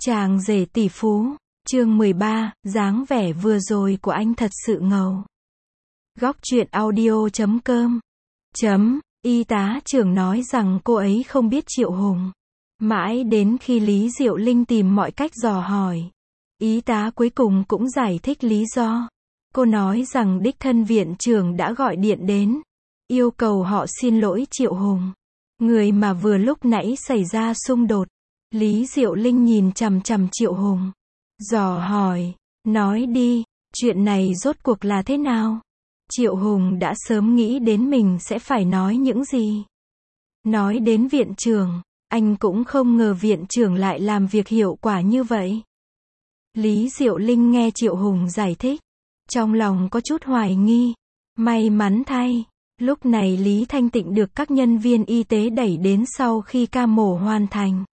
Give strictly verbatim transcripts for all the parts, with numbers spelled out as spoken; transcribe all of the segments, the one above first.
Chàng rể tỷ phú, chương mười ba, dáng vẻ vừa rồi của anh thật sự ngầu. Góc truyện audio chấm com chấm, y tá trưởng nói rằng cô ấy không biết Triệu Hùng. Mãi đến khi Lý Diệu Linh tìm mọi cách dò hỏi, y tá cuối cùng cũng giải thích lý do. Cô nói rằng đích thân viện trưởng đã gọi điện đến, yêu cầu họ xin lỗi Triệu Hùng, người mà vừa lúc nãy xảy ra xung đột. Lý Diệu Linh nhìn chằm chằm Triệu Hùng, dò hỏi, nói đi, chuyện này rốt cuộc là thế nào? Triệu Hùng đã sớm nghĩ đến mình sẽ phải nói những gì. Nói đến viện trưởng, anh cũng không ngờ viện trưởng lại làm việc hiệu quả như vậy. Lý Diệu Linh nghe Triệu Hùng giải thích, trong lòng có chút hoài nghi. May mắn thay, lúc này Lý Thanh Tịnh được các nhân viên y tế đẩy đến sau khi ca mổ hoàn thành.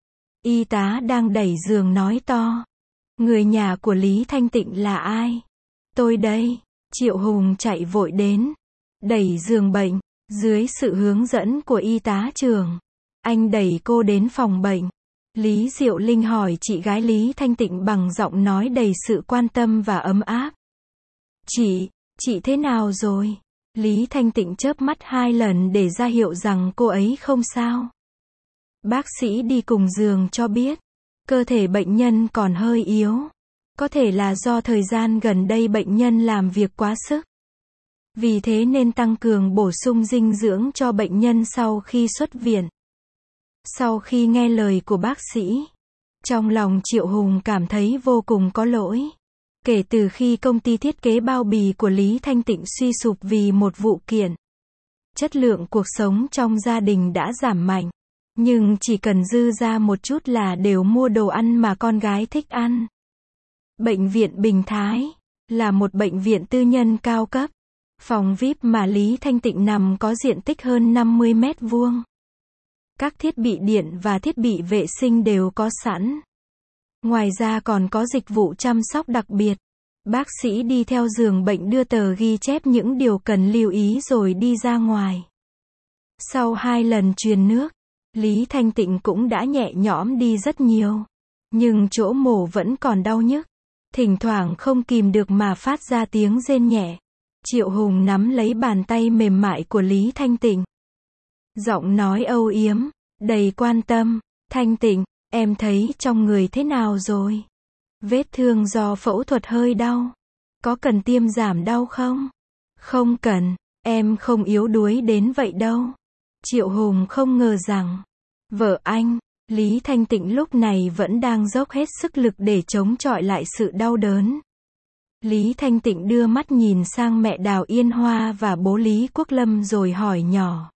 Y tá đang đẩy giường nói to, người nhà của Lý Thanh Tịnh là ai? Tôi đây. Triệu Hùng chạy vội đến, đẩy giường bệnh, dưới sự hướng dẫn của y tá trưởng. Anh đẩy cô đến phòng bệnh. Lý Diệu Linh hỏi chị gái Lý Thanh Tịnh bằng giọng nói đầy sự quan tâm và ấm áp. Chị, chị thế nào rồi? Lý Thanh Tịnh chớp mắt hai lần để ra hiệu rằng cô ấy không sao. Bác sĩ đi cùng giường cho biết, cơ thể bệnh nhân còn hơi yếu. Có thể là do thời gian gần đây bệnh nhân làm việc quá sức. Vì thế nên tăng cường bổ sung dinh dưỡng cho bệnh nhân sau khi xuất viện. Sau khi nghe lời của bác sĩ, trong lòng Triệu Hùng cảm thấy vô cùng có lỗi. Kể từ khi công ty thiết kế bao bì của Lý Thanh Tịnh suy sụp vì một vụ kiện, chất lượng cuộc sống trong gia đình đã giảm mạnh. Nhưng chỉ cần dư ra một chút là đều mua đồ ăn mà con gái thích ăn. Bệnh viện Bình Thái là một bệnh viện tư nhân cao cấp. Phòng vi ai pi mà Lý Thanh Tịnh nằm có diện tích hơn năm mươi mét vuông. Các thiết bị điện và thiết bị vệ sinh đều có sẵn. Ngoài ra còn có dịch vụ chăm sóc đặc biệt. Bác sĩ đi theo giường bệnh đưa tờ ghi chép những điều cần lưu ý rồi đi ra ngoài. Sau hai lần truyền nước, Lý Thanh Tịnh cũng đã nhẹ nhõm đi rất nhiều. Nhưng chỗ mổ vẫn còn đau nhức. Thỉnh thoảng không kìm được mà phát ra tiếng rên nhẹ. Triệu Hùng nắm lấy bàn tay mềm mại của Lý Thanh Tịnh. Giọng nói âu yếm, đầy quan tâm. Thanh Tịnh, em thấy trong người thế nào rồi? Vết thương do phẫu thuật hơi đau. Có cần tiêm giảm đau không? Không cần, em không yếu đuối đến vậy đâu. Triệu Hùng không ngờ rằng, vợ anh, Lý Thanh Tịnh lúc này vẫn đang dốc hết sức lực để chống chọi lại sự đau đớn. Lý Thanh Tịnh đưa mắt nhìn sang mẹ Đào Yên Hoa và bố Lý Quốc Lâm rồi hỏi nhỏ.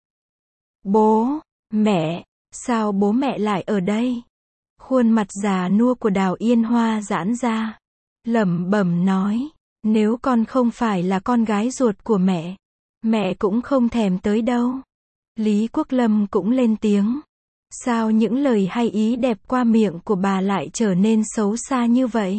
Bố, mẹ, sao bố mẹ lại ở đây? Khuôn mặt già nua của Đào Yên Hoa giãn ra, lẩm bẩm nói, nếu con không phải là con gái ruột của mẹ, mẹ cũng không thèm tới đâu. Lý Quốc Lâm cũng lên tiếng. Sao những lời hay ý đẹp qua miệng của bà lại trở nên xấu xa như vậy?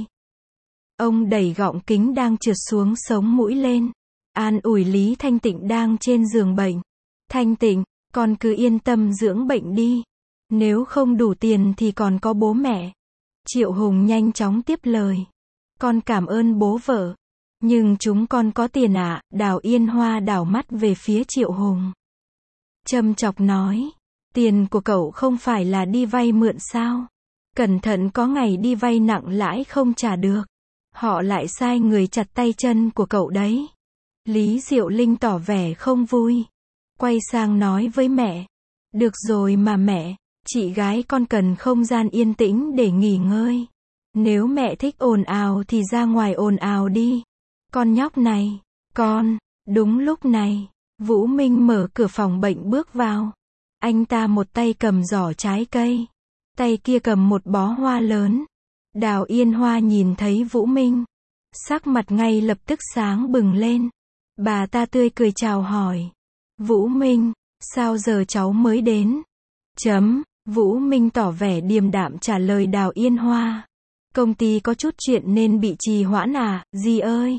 Ông đẩy gọng kính đang trượt xuống sống mũi lên, an ủi Lý Thanh Tịnh đang trên giường bệnh. Thanh Tịnh, con cứ yên tâm dưỡng bệnh đi. Nếu không đủ tiền thì còn có bố mẹ. Triệu Hùng nhanh chóng tiếp lời. Con cảm ơn bố vợ. Nhưng chúng con có tiền ạ. À? Đào Yên Hoa đảo mắt về phía Triệu Hùng. Châm chọc nói. Tiền của cậu không phải là đi vay mượn sao? Cẩn thận có ngày đi vay nặng lãi không trả được. Họ lại sai người chặt tay chân của cậu đấy. Lý Diệu Linh tỏ vẻ không vui. Quay sang nói với mẹ. Được rồi mà mẹ, chị gái con cần không gian yên tĩnh để nghỉ ngơi. Nếu mẹ thích ồn ào thì ra ngoài ồn ào đi. Con nhóc này, con, đúng lúc này, Vũ Minh mở cửa phòng bệnh bước vào. Anh ta một tay cầm giỏ trái cây, tay kia cầm một bó hoa lớn. Đào Yên Hoa nhìn thấy Vũ Minh, sắc mặt ngay lập tức sáng bừng lên. Bà ta tươi cười chào hỏi. Vũ Minh, sao giờ cháu mới đến? Chấm, Vũ Minh tỏ vẻ điềm đạm trả lời Đào Yên Hoa. Công ty có chút chuyện nên bị trì hoãn à, dì ơi.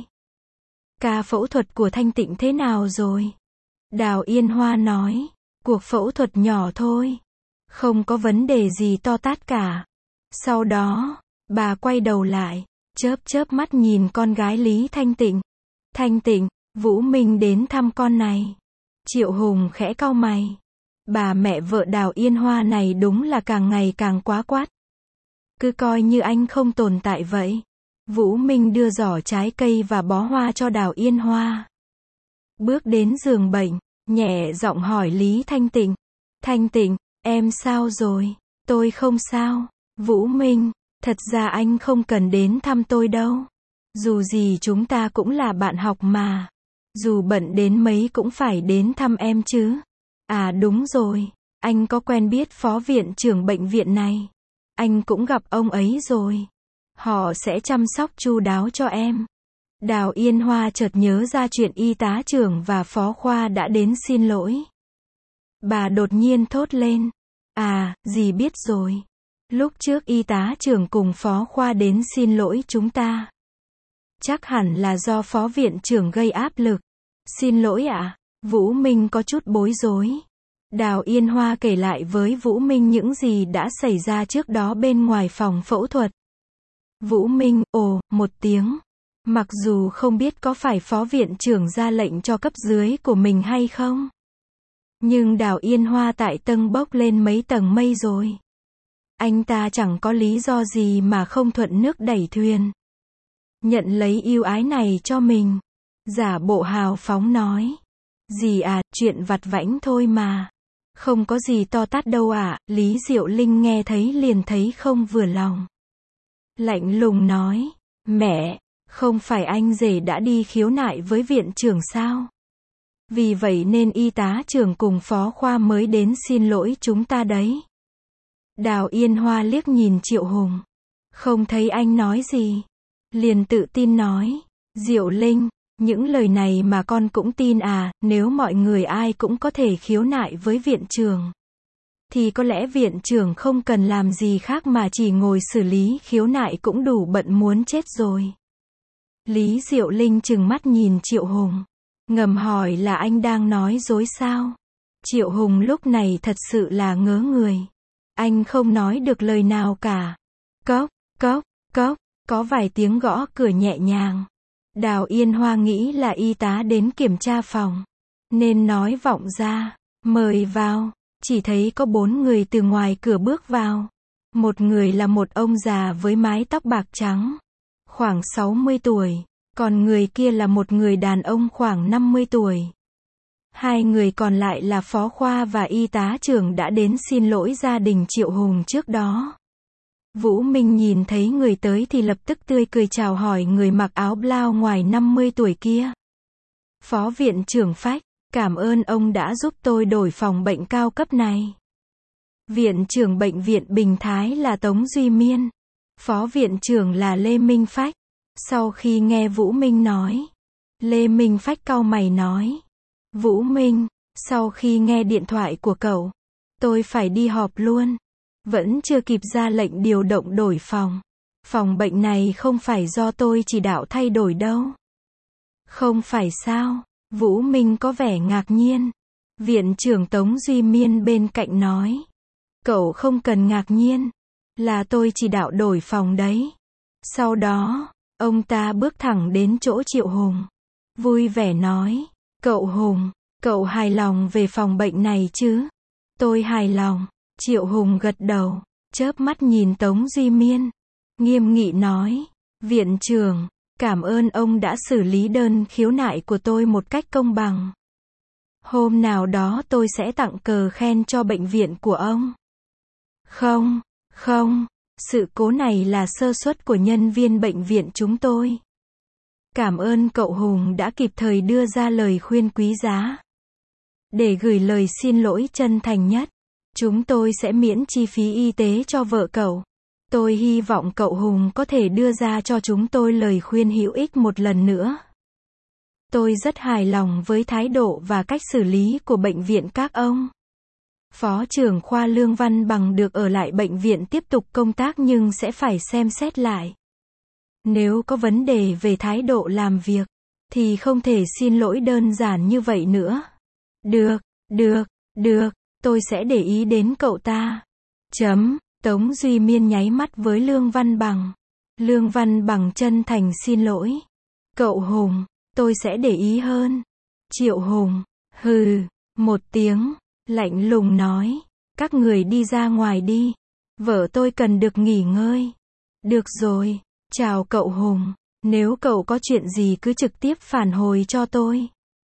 Ca phẫu thuật của Thanh Tịnh thế nào rồi? Đào Yên Hoa nói. Cuộc phẫu thuật nhỏ thôi. Không có vấn đề gì to tát cả. Sau đó, bà quay đầu lại, chớp chớp mắt nhìn con gái Lý Thanh Tịnh. Thanh Tịnh, Vũ Minh đến thăm con này. Triệu Hùng khẽ cau mày. Bà mẹ vợ Đào Yên Hoa này đúng là càng ngày càng quá quát. Cứ coi như anh không tồn tại vậy. Vũ Minh đưa giỏ trái cây và bó hoa cho Đào Yên Hoa. Bước đến giường bệnh, nhẹ giọng hỏi Lý Thanh Tịnh. Thanh Tịnh, em sao rồi? Tôi không sao. Vũ Minh, thật ra anh không cần đến thăm tôi đâu. Dù gì chúng ta cũng là bạn học mà. Dù bận đến mấy cũng phải đến thăm em chứ. À đúng rồi, anh có quen biết phó viện trưởng bệnh viện này. Anh cũng gặp ông ấy rồi. Họ sẽ chăm sóc chu đáo cho em. Đào Yên Hoa chợt nhớ ra chuyện y tá trưởng và phó khoa đã đến xin lỗi. Bà đột nhiên thốt lên. À, dì biết rồi. Lúc trước y tá trưởng cùng phó khoa đến xin lỗi chúng ta. Chắc hẳn là do phó viện trưởng gây áp lực. Xin lỗi ạ. À? Vũ Minh có chút bối rối. Đào Yên Hoa kể lại với Vũ Minh những gì đã xảy ra trước đó bên ngoài phòng phẫu thuật. Vũ Minh, ồ, một tiếng. Mặc dù không biết có phải phó viện trưởng ra lệnh cho cấp dưới của mình hay không. Nhưng Đào Yên Hoa tại tầng bốc lên mấy tầng mây rồi. Anh ta chẳng có lý do gì mà không thuận nước đẩy thuyền. Nhận lấy ưu ái này cho mình. Giả bộ hào phóng nói. Dì à, chuyện vặt vãnh thôi mà. Không có gì to tát đâu ạ. À. Lý Diệu Linh nghe thấy liền thấy không vừa lòng. Lạnh lùng nói. Mẹ, không phải anh rể đã đi khiếu nại với viện trưởng sao? Vì vậy nên y tá trưởng cùng phó khoa mới đến xin lỗi chúng ta đấy. Đào Yên Hoa liếc nhìn Triệu Hùng. Không thấy anh nói gì. Liền tự tin nói. Diệu Linh, những lời này mà con cũng tin à, nếu mọi người ai cũng có thể khiếu nại với viện trưởng. Thì có lẽ viện trưởng không cần làm gì khác mà chỉ ngồi xử lý khiếu nại cũng đủ bận muốn chết rồi. Lý Diệu Linh trừng mắt nhìn Triệu Hùng. Ngầm hỏi là anh đang nói dối sao? Triệu Hùng lúc này thật sự là ngớ người. Anh không nói được lời nào cả. Cốc, cốc, cốc, có vài tiếng gõ cửa nhẹ nhàng. Đào Yên Hoa nghĩ là y tá đến kiểm tra phòng. Nên nói vọng ra, mời vào. Chỉ thấy có bốn người từ ngoài cửa bước vào. Một người là một ông già với mái tóc bạc trắng. Khoảng sáu mươi tuổi. Còn người kia là một người đàn ông khoảng năm mươi tuổi. Hai người còn lại là phó khoa và y tá trưởng đã đến xin lỗi gia đình Triệu Hùng trước đó. Vũ Minh nhìn thấy người tới thì lập tức tươi cười chào hỏi người mặc áo blau ngoài năm mươi tuổi kia. Phó viện trưởng Phách, cảm ơn ông đã giúp tôi đổi phòng bệnh cao cấp này. Viện trưởng bệnh viện Bình Thái là Tống Duy Miên. Phó viện trưởng là Lê Minh Phách. Sau khi nghe Vũ Minh nói, Lê Minh Phách cau mày nói. Vũ Minh, sau khi nghe điện thoại của cậu, tôi phải đi họp luôn. Vẫn chưa kịp ra lệnh điều động đổi phòng. Phòng bệnh này không phải do tôi chỉ đạo thay đổi đâu. Không phải sao? Vũ Minh có vẻ ngạc nhiên. Viện trưởng Tống Duy Miên bên cạnh nói. Cậu không cần ngạc nhiên. Là tôi chỉ đạo đổi phòng đấy. Sau đó, ông ta bước thẳng đến chỗ Triệu Hùng. Vui vẻ nói. Cậu Hùng, cậu hài lòng về phòng bệnh này chứ? Tôi hài lòng. Triệu Hùng gật đầu, chớp mắt nhìn Tống Duy Miên. Nghiêm nghị nói. Viện trưởng, cảm ơn ông đã xử lý đơn khiếu nại của tôi một cách công bằng. Hôm nào đó tôi sẽ tặng cờ khen cho bệnh viện của ông. Không, không, sự cố này là sơ suất của nhân viên bệnh viện chúng tôi. Cảm ơn cậu Hùng đã kịp thời đưa ra lời khuyên quý giá. Để gửi lời xin lỗi chân thành nhất, chúng tôi sẽ miễn chi phí y tế cho vợ cậu. Tôi hy vọng cậu Hùng có thể đưa ra cho chúng tôi lời khuyên hữu ích một lần nữa. Tôi rất hài lòng với thái độ và cách xử lý của bệnh viện các ông. Phó trưởng khoa Lương Văn Bằng được ở lại bệnh viện tiếp tục công tác nhưng sẽ phải xem xét lại. Nếu có vấn đề về thái độ làm việc, thì không thể xin lỗi đơn giản như vậy nữa. Được, được, được, tôi sẽ để ý đến cậu ta. Chấm, Tống Duy Miên nháy mắt với Lương Văn Bằng. Lương Văn Bằng chân thành xin lỗi. Cậu Hùng, tôi sẽ để ý hơn. Triệu Hùng, hừ, một tiếng, lạnh lùng nói. Các người đi ra ngoài đi. Vợ tôi cần được nghỉ ngơi. Được rồi, chào cậu Hùng. Nếu cậu có chuyện gì cứ trực tiếp phản hồi cho tôi.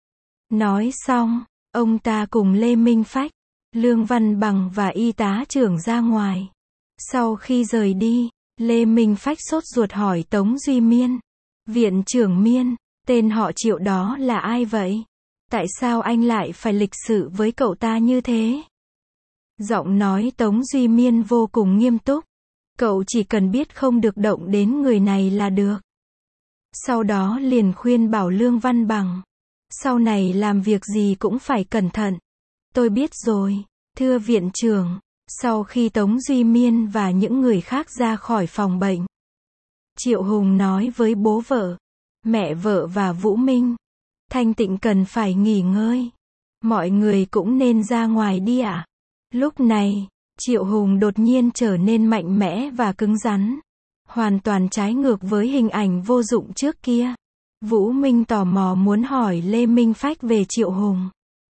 Nói xong, ông ta cùng Lê Minh Phách, Lương Văn Bằng và y tá trưởng ra ngoài. Sau khi rời đi, Lê Minh Phách sốt ruột hỏi Tống Duy Miên. Viện trưởng Miên, tên họ Triệu đó là ai vậy? Tại sao anh lại phải lịch sự với cậu ta như thế? Giọng nói Tống Duy Miên vô cùng nghiêm túc. Cậu chỉ cần biết không được động đến người này là được. Sau đó liền khuyên bảo Lương Văn Bằng. Sau này làm việc gì cũng phải cẩn thận. Tôi biết rồi, thưa viện trưởng. Sau khi Tống Duy Miên và những người khác ra khỏi phòng bệnh, Triệu Hùng nói với bố vợ, mẹ vợ và Vũ Minh, Thanh Tịnh cần phải nghỉ ngơi. Mọi người cũng nên ra ngoài đi ạ. À? Lúc này, Triệu Hùng đột nhiên trở nên mạnh mẽ và cứng rắn. Hoàn toàn trái ngược với hình ảnh vô dụng trước kia. Vũ Minh tò mò muốn hỏi Lê Minh Phách về Triệu Hùng.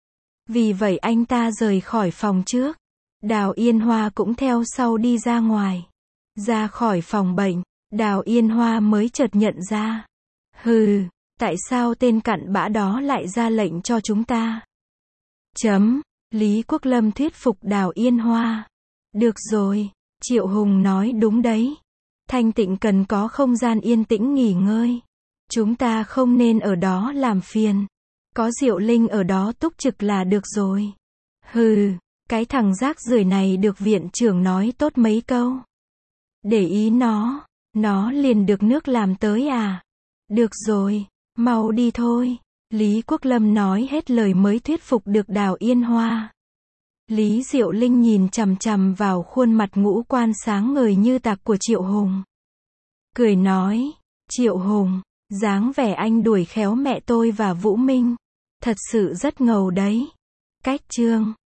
Vì vậy anh ta rời khỏi phòng trước. Đào Yên Hoa cũng theo sau đi ra ngoài. Ra khỏi phòng bệnh, Đào Yên Hoa mới chợt nhận ra. Hừ, tại sao tên cặn bã đó lại ra lệnh cho chúng ta? Chấm, Lý Quốc Lâm thuyết phục Đào Yên Hoa. Được rồi, Triệu Hùng nói đúng đấy. Thanh Tịnh cần có không gian yên tĩnh nghỉ ngơi. Chúng ta không nên ở đó làm phiền. Có Diệu Linh ở đó túc trực là được rồi. Hừ, cái thằng rác rưởi này được viện trưởng nói tốt mấy câu. Để ý nó, nó liền được nước làm tới à. Được rồi, mau đi thôi. Lý Quốc Lâm nói hết lời mới thuyết phục được Đào Yên Hoa. Lý Diệu Linh nhìn chằm chằm vào khuôn mặt ngũ quan sáng ngời như tạc của Triệu Hùng. Cười nói, Triệu Hùng, dáng vẻ anh đuổi khéo mẹ tôi và Vũ Minh. Thật sự rất ngầu đấy. Cách chương